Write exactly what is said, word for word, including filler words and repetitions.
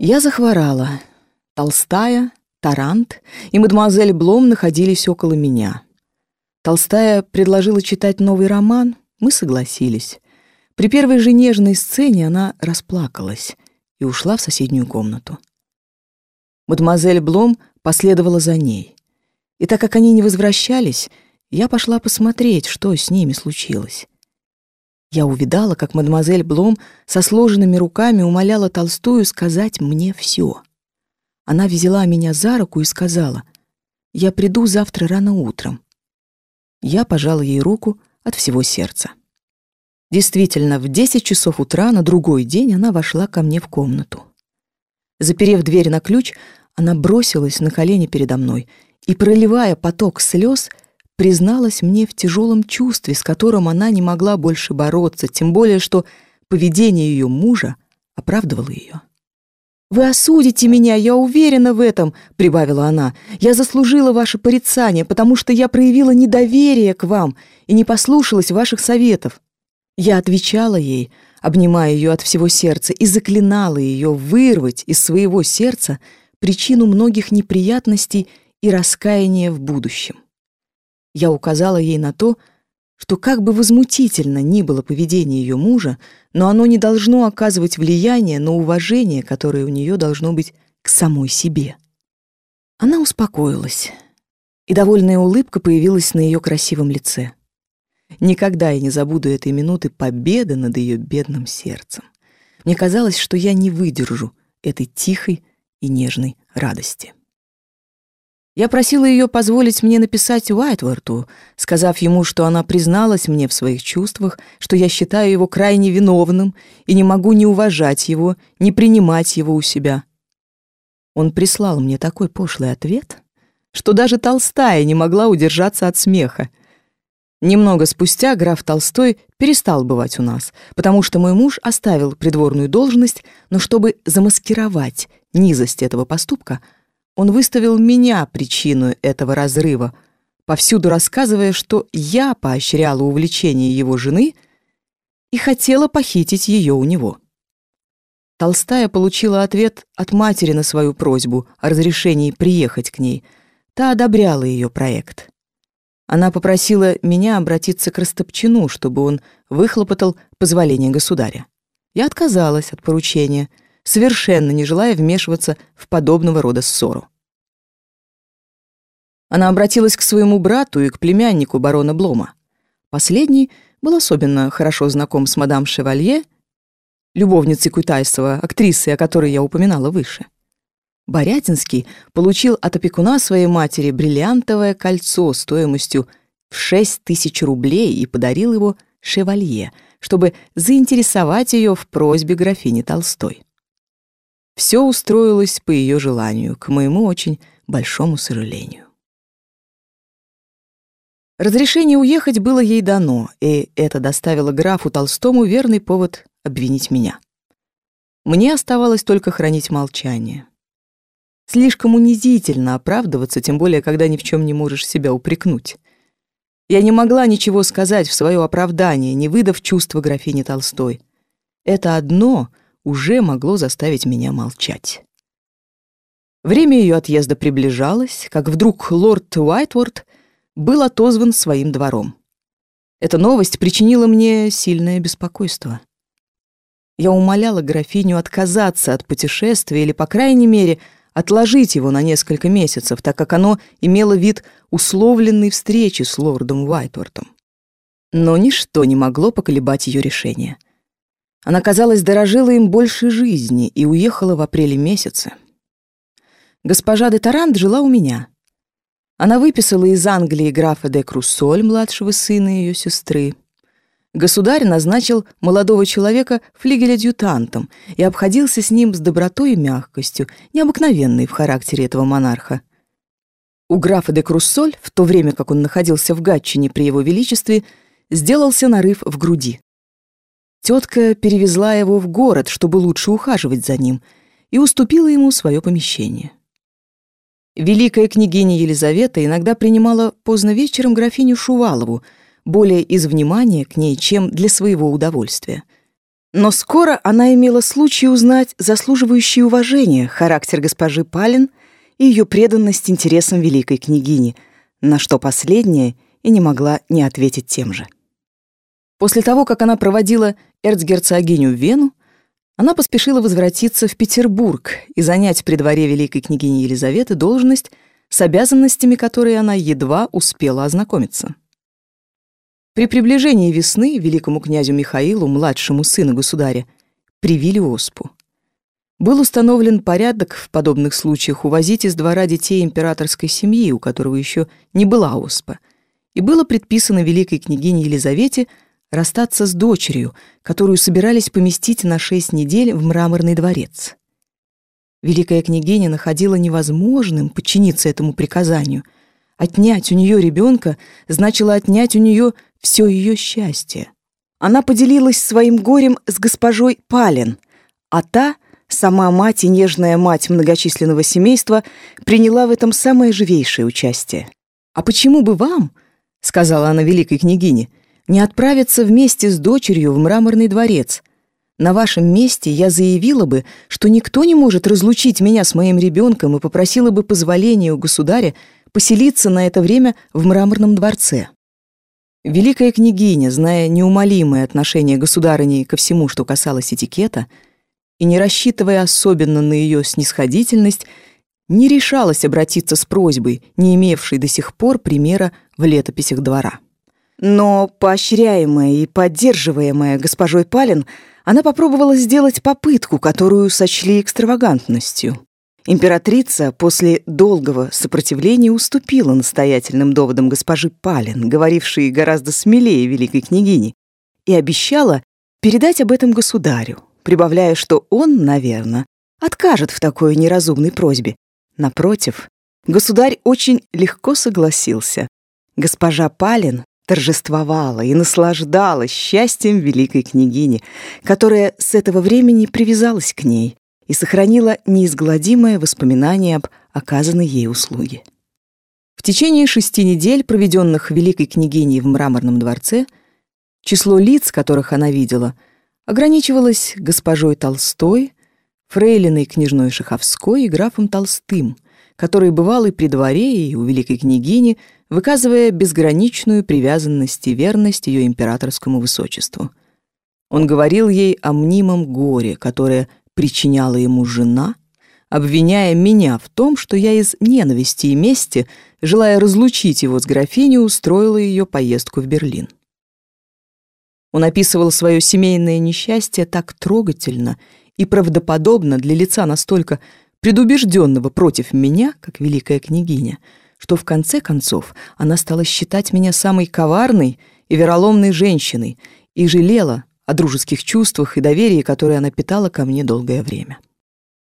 Я захворала. Толстая, Тарант и мадемуазель Блом находились около меня. Толстая предложила читать новый роман, мы согласились. При первой же нежной сцене она расплакалась и ушла в соседнюю комнату. Мадемуазель Блом последовала за ней. И так как они не возвращались, я пошла посмотреть, что с ними случилось. Я увидала, как мадемуазель Блом со сложенными руками умоляла Толстую сказать мне все. Она взяла меня за руку и сказала: «Я приду завтра рано утром». Я пожала ей руку от всего сердца. Действительно, в десять часов утра на другой день она вошла ко мне в комнату. Заперев дверь на ключ, она бросилась на колени передо мной и, проливая поток слез, призналась мне в тяжелом чувстве, с которым она не могла больше бороться, тем более что поведение ее мужа оправдывало ее. «Вы осудите меня, я уверена в этом», — прибавила она. «Я заслужила ваше порицание, потому что я проявила недоверие к вам и не послушалась ваших советов». Я отвечала ей, обнимая ее от всего сердца, и заклинала ее вырвать из своего сердца причину многих неприятностей и раскаяния в будущем. Я указала ей на то, что как бы возмутительно ни было поведение ее мужа, но оно не должно оказывать влияние на уважение, которое у нее должно быть к самой себе. Она успокоилась, и довольная улыбка появилась на ее красивом лице. Никогда я не забуду этой минуты победы над ее бедным сердцем. Мне казалось, что я не выдержу этой тихой и нежной радости. Я просила ее позволить мне написать Уайтворту, сказав ему, что она призналась мне в своих чувствах, что я считаю его крайне виновным и не могу ни уважать его, ни принимать его у себя. Он прислал мне такой пошлый ответ, что даже Толстая не могла удержаться от смеха. Немного спустя граф Толстой перестал бывать у нас, потому что мой муж оставил придворную должность, но чтобы замаскировать низость этого поступка, он выставил меня причиной этого разрыва, повсюду рассказывая, что я поощряла увлечение его жены и хотела похитить ее у него. Толстая получила ответ от матери на свою просьбу о разрешении приехать к ней. Та одобряла ее проект. Она попросила меня обратиться к Растопчину, чтобы он выхлопотал позволение государя. Я отказалась от поручения, совершенно не желая вмешиваться в подобного рода ссору. Она обратилась к своему брату и к племяннику барона Блома. Последний был особенно хорошо знаком с мадам Шевалье, любовницей Кутайсова, актрисой, о которой я упоминала выше. Борятинский получил от опекуна своей матери бриллиантовое кольцо стоимостью в шесть тысяч рублей и подарил его Шевалье, чтобы заинтересовать ее в просьбе графини Толстой. Все устроилось по ее желанию, к моему очень большому сожалению. Разрешение уехать было ей дано, и это доставило графу Толстому верный повод обвинить меня. Мне оставалось только хранить молчание. Слишком унизительно оправдываться, тем более, когда ни в чем не можешь себя упрекнуть. Я не могла ничего сказать в свое оправдание, не выдав чувства графини Толстой. Это одно уже могло заставить меня молчать. Время ее отъезда приближалось, как вдруг лорд Уайтворт был отозван своим двором. Эта новость причинила мне сильное беспокойство. Я умоляла графиню отказаться от путешествия или, по крайней мере, отложить его на несколько месяцев, так как оно имело вид условленной встречи с лордом Уайтвортом. Но ничто не могло поколебать ее решение. Она, казалось, дорожила им больше жизни и уехала в апреле месяце. Госпожа де Тарант жила у меня. Она выписала из Англии графа де Круссоль, младшего сына ее сестры. Государь назначил молодого человека флигель-адъютантом и обходился с ним с добротой и мягкостью, необыкновенной в характере этого монарха. У графа де Круссоль, в то время как он находился в Гатчине при его величестве, сделался нарыв в груди. Тетка перевезла его в город, чтобы лучше ухаживать за ним, и уступила ему свое помещение. Великая княгиня Елизавета иногда принимала поздно вечером графиню Шувалову, более из внимания к ней, чем для своего удовольствия. Но скоро она имела случай узнать заслуживающий уважения характер госпожи Пален и ее преданность интересам великой княгини, на что последняя и не могла не ответить тем же. После того, как она проводила эрцгерцогиню в Вену, она поспешила возвратиться в Петербург и занять при дворе великой княгини Елизаветы должность, с обязанностями которой она едва успела ознакомиться. При приближении весны великому князю Михаилу, младшему сыну государя, привили оспу. Был установлен порядок в подобных случаях увозить из двора детей императорской семьи, у которого еще не была оспа, и было предписано великой княгине Елизавете расстаться с дочерью, которую собирались поместить на шесть недель в Мраморный дворец. Великая княгиня находила невозможным подчиниться этому приказанию. Отнять у нее ребенка значило отнять у нее все ее счастье. Она поделилась своим горем с госпожой Пален, а та, сама мать и нежная мать многочисленного семейства, приняла в этом самое живейшее участие. «А почему бы вам, — сказала она великой княгине, — не отправиться вместе с дочерью в Мраморный дворец? На вашем месте я заявила бы, что никто не может разлучить меня с моим ребенком и попросила бы позволения у государя поселиться на это время в Мраморном дворце». Великая княгиня, зная неумолимое отношение государыни ко всему, что касалось этикета, и не рассчитывая особенно на ее снисходительность, не решалась обратиться с просьбой, не имевшей до сих пор примера в летописях двора. Но, поощряемая и поддерживаемая госпожой Пален, она попробовала сделать попытку, которую сочли экстравагантностью. Императрица после долгого сопротивления уступила настоятельным доводам госпожи Пален, говорившей гораздо смелее великой княгини, и обещала передать об этом государю, прибавляя, что он, наверное, откажет в такой неразумной просьбе. Напротив, государь очень легко согласился. Госпожа Пален торжествовала и наслаждалась счастьем великой княгини, которая с этого времени привязалась к ней и сохранила неизгладимое воспоминание об оказанной ей услуге. В течение шести недель, проведенных великой княгиней в Мраморном дворце, число лиц, которых она видела, ограничивалось госпожой Толстой, фрейлиной княжной Шаховской и графом Толстым, который бывал и при дворе, и у великой княгини, выказывая безграничную привязанность и верность ее императорскому высочеству. Он говорил ей о мнимом горе, которое причиняла ему жена, обвиняя меня в том, что я из ненависти и мести, желая разлучить его с графиней, устроила ее поездку в Берлин. Он описывал свое семейное несчастье так трогательно и правдоподобно для лица настолько предубежденного против меня, как великая княгиня, что в конце концов она стала считать меня самой коварной и вероломной женщиной и жалела о дружеских чувствах и доверии, которые она питала ко мне долгое время.